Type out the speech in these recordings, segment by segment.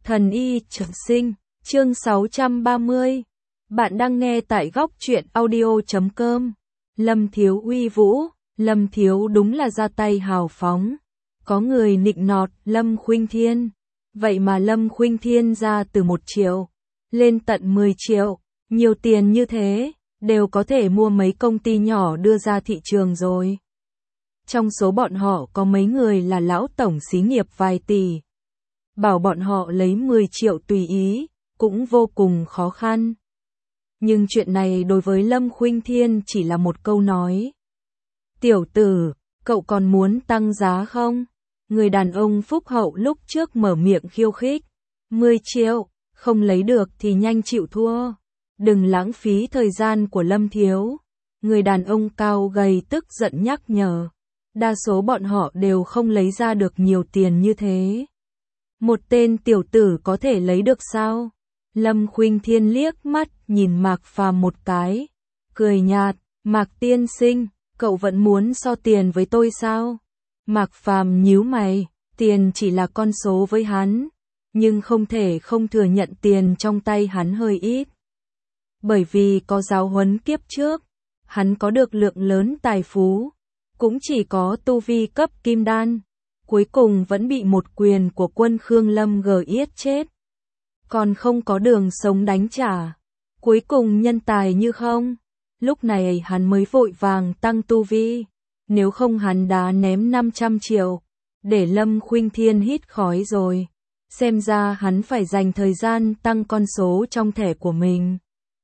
Thần y trường sinh, chương 630. Bạn đang nghe tại góc truyện audio.com. Lâm Thiếu uy vũ, Lâm Thiếu đúng là ra tay hào phóng. Có người nịnh nọt Lâm Khuynh Thiên. Vậy mà Lâm Khuynh Thiên ra từ 1 triệu, lên tận 10 triệu. Nhiều tiền như thế, đều có thể mua mấy công ty nhỏ đưa ra thị trường rồi. Trong số bọn họ có mấy người là lão tổng xí nghiệp vài tỷ. Bảo bọn họ lấy 10 triệu tùy ý, cũng vô cùng khó khăn. Nhưng chuyện này đối với Lâm Khuynh Thiên chỉ là một câu nói. Tiểu tử, cậu còn muốn tăng giá không? Người đàn ông phúc hậu lúc trước mở miệng khiêu khích. 10 triệu, không lấy được thì nhanh chịu thua. Đừng lãng phí thời gian của Lâm Thiếu. Người đàn ông cao gầy tức giận nhắc nhở. Đa số bọn họ đều không lấy ra được nhiều tiền như thế. Một tên tiểu tử có thể lấy được sao? Lâm Khuynh Thiên liếc mắt nhìn Mạc Phàm một cái, cười nhạt, Mạc tiên sinh, cậu vẫn muốn so tiền với tôi sao? Mạc Phàm nhíu mày, tiền chỉ là con số với hắn, nhưng không thể không thừa nhận tiền trong tay hắn hơi ít. Bởi vì có giáo huấn kiếp trước, hắn có được lượng lớn tài phú, cũng chỉ có tu vi cấp kim đan. Cuối cùng vẫn bị một quyền của quân Khương Lâm giết chết. Còn không có đường sống đánh trả. Cuối cùng nhân tài như không. Lúc này hắn mới vội vàng tăng tu vi. Nếu không hắn đã ném 500 triệu. Để Lâm Khuynh Thiên hít khói rồi. Xem ra hắn phải dành thời gian tăng con số trong thẻ của mình.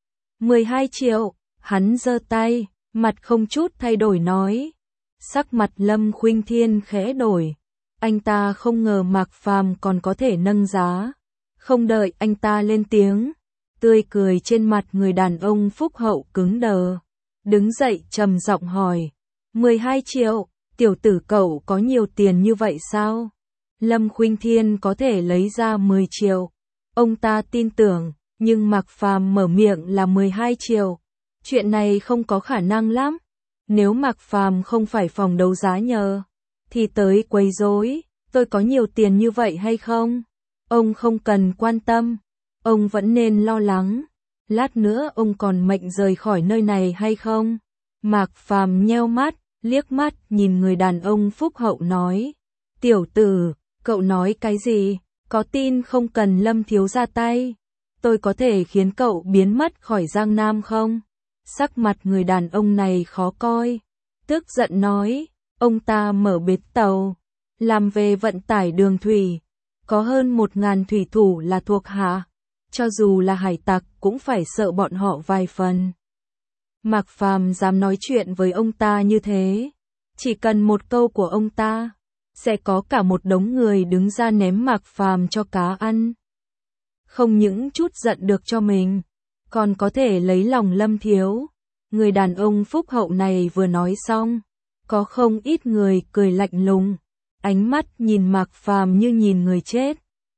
12 triệu. Hắn giơ tay, mặt không chút thay đổi nói. Sắc mặt Lâm Khuynh Thiên khẽ đổi. Anh ta không ngờ Mạc Phàm còn có thể nâng giá. Không đợi anh ta lên tiếng, tươi cười trên mặt người đàn ông phúc hậu cứng đờ. Đứng dậy trầm giọng hỏi, 12 triệu, tiểu tử cậu có nhiều tiền như vậy sao? Lâm Khuynh Thiên có thể lấy ra 10 triệu. Ông ta tin tưởng, nhưng Mạc Phàm mở miệng là 12 triệu. Chuyện này không có khả năng lắm. Nếu Mạc Phàm không phải phòng đấu giá nhờ thì tới quấy rối, tôi có nhiều tiền như vậy hay không? Ông không cần quan tâm, ông vẫn nên lo lắng. Lát nữa ông còn mệnh rời khỏi nơi này hay không? Mạc Phàm nheo mắt, liếc mắt nhìn người đàn ông phúc hậu nói. Tiểu tử, cậu nói cái gì? Có tin không cần Lâm Thiếu ra tay? Tôi có thể khiến cậu biến mất khỏi Giang Nam không? Sắc mặt người đàn ông này khó coi. Tức giận nói. Ông ta mở bến tàu, làm về vận tải đường thủy, có hơn 1.000 thủy thủ là thuộc hạ, cho dù là hải tặc cũng phải sợ bọn họ vài phần. Mạc Phàm dám nói chuyện với ông ta như thế, chỉ cần một câu của ông ta, sẽ có cả một đống người đứng ra ném Mạc Phàm cho cá ăn. Không những chút giận được cho mình, còn có thể lấy lòng Lâm Thiếu. Người đàn ông phúc hậu này vừa nói xong, có không ít người cười lạnh lùng, ánh mắt nhìn Mạc Phàm như nhìn người chết.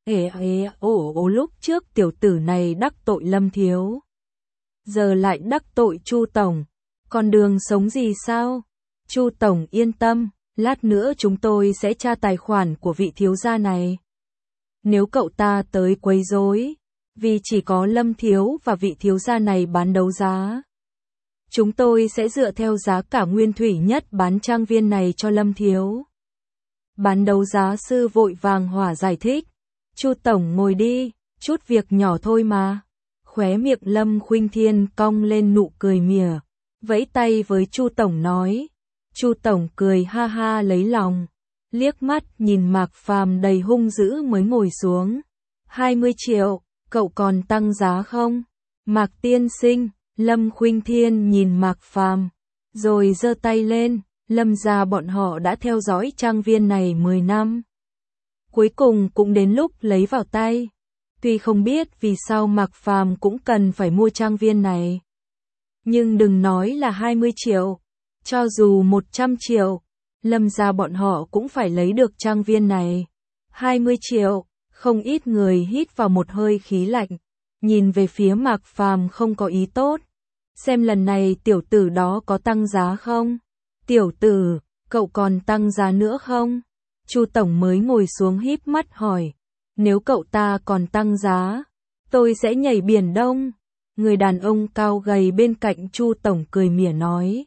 Lúc trước tiểu tử này đắc tội Lâm Thiếu, giờ lại đắc tội Chu tổng, còn đường sống gì sao? Chu tổng yên tâm, lát nữa chúng tôi sẽ tra tài khoản của vị thiếu gia này. Nếu cậu ta tới quấy rối, vì chỉ có Lâm Thiếu và vị thiếu gia này bán đấu giá, chúng tôi sẽ dựa theo giá cả nguyên thủy nhất bán trang viên này cho Lâm Thiếu. Bán đấu giá sư vội vàng hỏa giải thích. Chu tổng ngồi đi, chút việc nhỏ thôi mà. Khóe miệng Lâm Khuynh Thiên cong lên nụ cười mỉa, vẫy tay với Chu tổng nói. Chu tổng cười ha ha lấy lòng, liếc mắt nhìn Mạc Phàm đầy hung dữ mới ngồi xuống. 20 triệu, cậu còn tăng giá không? Mạc tiên sinh. Lâm Khuynh Thiên nhìn Mạc Phàm, rồi giơ tay lên. Lâm gia bọn họ đã theo dõi trang viên này 10 năm. Cuối cùng cũng đến lúc lấy vào tay. Tuy không biết vì sao Mạc Phàm cũng cần phải mua trang viên này. Nhưng đừng nói là 20 triệu. Cho dù 100 triệu, Lâm gia bọn họ cũng phải lấy được trang viên này. 20 triệu, không ít người hít vào một hơi khí lạnh. Nhìn về phía Mạc Phàm không có ý tốt. Xem lần này tiểu tử đó có tăng giá không? Tiểu tử, cậu còn tăng giá nữa không? Chu tổng mới ngồi xuống híp mắt hỏi. nếu cậu ta còn tăng giá, tôi sẽ nhảy biển Đông. Người đàn ông cao gầy bên cạnh Chu tổng cười mỉa nói.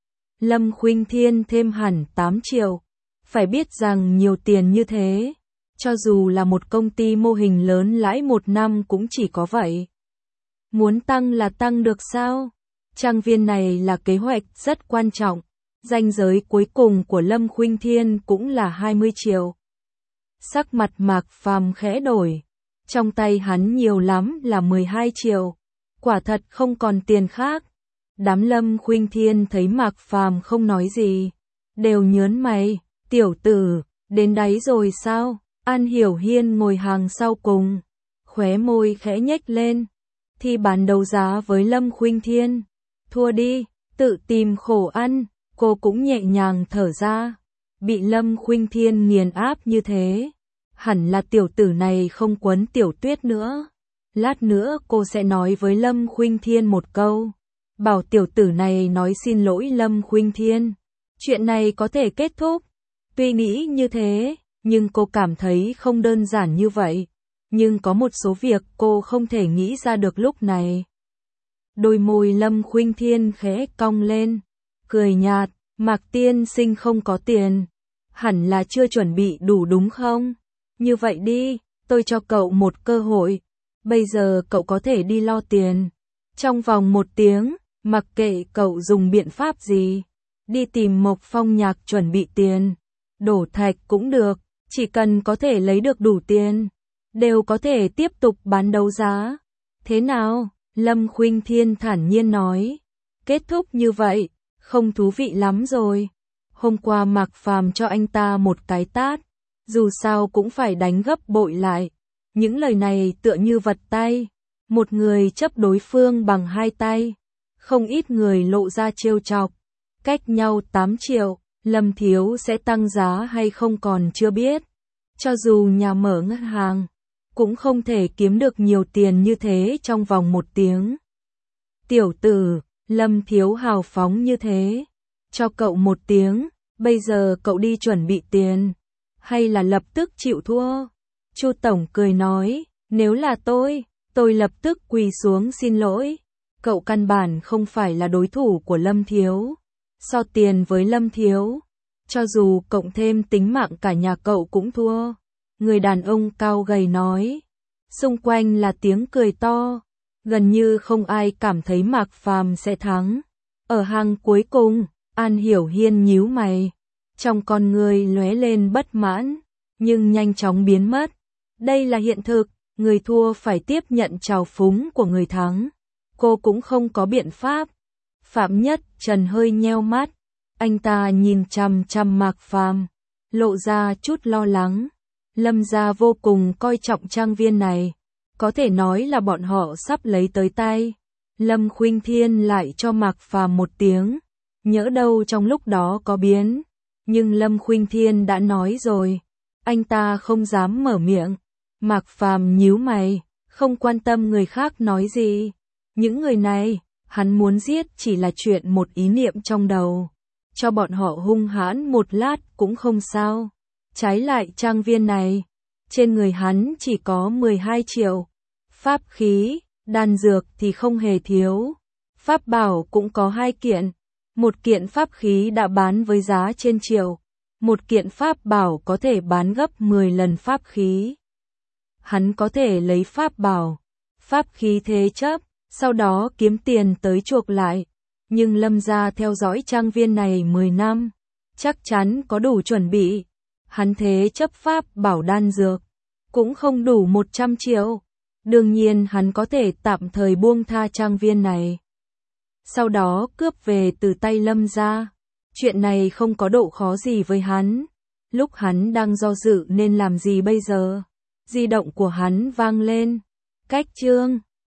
Lâm Khuynh Thiên thêm hẳn 8 triệu. Phải biết rằng nhiều tiền như thế, cho dù là một công ty mô hình lớn lãi một năm cũng chỉ có vậy. Muốn tăng là tăng được sao? Trang viên này là kế hoạch rất quan trọng. Ranh giới cuối cùng của Lâm Khuynh Thiên cũng là 20 triệu. Sắc mặt Mạc Phàm khẽ đổi. Trong tay hắn nhiều lắm là 12 triệu. Quả thật không còn tiền khác. Đám Lâm Khuynh Thiên thấy Mạc Phàm không nói gì, đều nhớn mày. Tiểu tử, đến đáy rồi sao? An Hiểu Hiên ngồi hàng sau cùng, khóe môi khẽ nhếch lên. Thi bán đấu giá với Lâm Khuynh Thiên. Thua đi, tự tìm khổ ăn. Cô cũng nhẹ nhàng thở ra. Bị Lâm Khuynh Thiên nghiền áp như thế, hẳn là tiểu tử này không quấn Tiểu Tuyết nữa. Lát nữa cô sẽ nói với Lâm Khuynh Thiên một câu, bảo tiểu tử này nói xin lỗi Lâm Khuynh Thiên. Chuyện này có thể kết thúc. Tuy nghĩ như thế, nhưng cô cảm thấy không đơn giản như vậy. Nhưng có một số việc cô không thể nghĩ ra được lúc này. Đôi môi Lâm Khuynh Thiên khẽ cong lên, cười nhạt. Mạc tiên sinh không có tiền, hẳn là chưa chuẩn bị đủ đúng không? Như vậy đi, tôi cho cậu một cơ hội. Bây giờ cậu có thể đi lo tiền. Trong vòng 1 tiếng, mặc kệ cậu dùng biện pháp gì, đi tìm Mộc Phong Nhạc chuẩn bị tiền. Đổ thạch cũng được, chỉ cần có thể lấy được đủ tiền, đều có thể tiếp tục bán đấu giá. Thế nào? Lâm Khuynh Thiên thản nhiên nói. Kết thúc như vậy, không thú vị lắm rồi. Hôm qua Mạc Phàm cho anh ta một cái tát, dù sao cũng phải đánh gấp bội lại. Những lời này tựa như vật tay, một người chấp đối phương bằng 2 tay. Không ít người lộ ra trêu chọc. Cách nhau 8 triệu, Lâm thiếu sẽ tăng giá hay không còn chưa biết. Cho dù nhà mở ngân hàng, cũng không thể kiếm được nhiều tiền như thế trong vòng 1 tiếng. Tiểu tử, Lâm thiếu hào phóng như thế. Cho cậu 1 tiếng, bây giờ cậu đi chuẩn bị tiền, hay là lập tức chịu thua? Chu tổng cười nói, nếu là tôi lập tức quỳ xuống xin lỗi. Cậu căn bản không phải là đối thủ của Lâm thiếu. So tiền với Lâm thiếu, cho dù cộng thêm tính mạng cả nhà cậu cũng thua. Người đàn ông cao gầy nói. Xung quanh là tiếng cười to. Gần như không ai cảm thấy Mạc Phàm sẽ thắng. Ở hàng cuối cùng, An Hiểu Hiên nhíu mày. Trong con người lóe lên bất mãn, nhưng nhanh chóng biến mất. Đây là hiện thực, người thua phải tiếp nhận trào phúng của người thắng. Cô cũng không có biện pháp. Phạm Nhất Trần hơi nheo mắt. Anh ta nhìn chằm chằm Mạc Phàm, lộ ra chút lo lắng. Lâm gia vô cùng coi trọng trang viên này. Có thể nói là bọn họ sắp lấy tới tay. Lâm Khuynh Thiên lại cho Mạc Phàm 1 tiếng. Nhỡ đâu trong lúc đó có biến. Nhưng Lâm Khuynh Thiên đã nói rồi. Anh ta không dám mở miệng. Mạc Phàm nhíu mày, không quan tâm người khác nói gì. Những người này, hắn muốn giết chỉ là chuyện một ý niệm trong đầu. Cho bọn họ hung hãn một lát cũng không sao. Trái lại trang viên này, trên người hắn chỉ có 12 triệu. Pháp khí, đan dược thì không hề thiếu. Pháp bảo cũng có 2 kiện. 1 kiện pháp khí đã bán với giá trên triệu. 1 kiện pháp bảo có thể bán gấp 10 lần pháp khí. Hắn có thể lấy pháp bảo, pháp khí thế chấp, sau đó kiếm tiền tới chuộc lại. Nhưng Lâm gia theo dõi trang viên này 10 năm, chắc chắn có đủ chuẩn bị. Hắn thế chấp pháp bảo đan dược, cũng không đủ 100 triệu. Đương nhiên hắn có thể tạm thời buông tha trang viên này, sau đó cướp về từ tay Lâm gia. Chuyện này không có độ khó gì với hắn. Lúc hắn đang do dự nên làm gì bây giờ, di động của hắn vang lên. Cách chương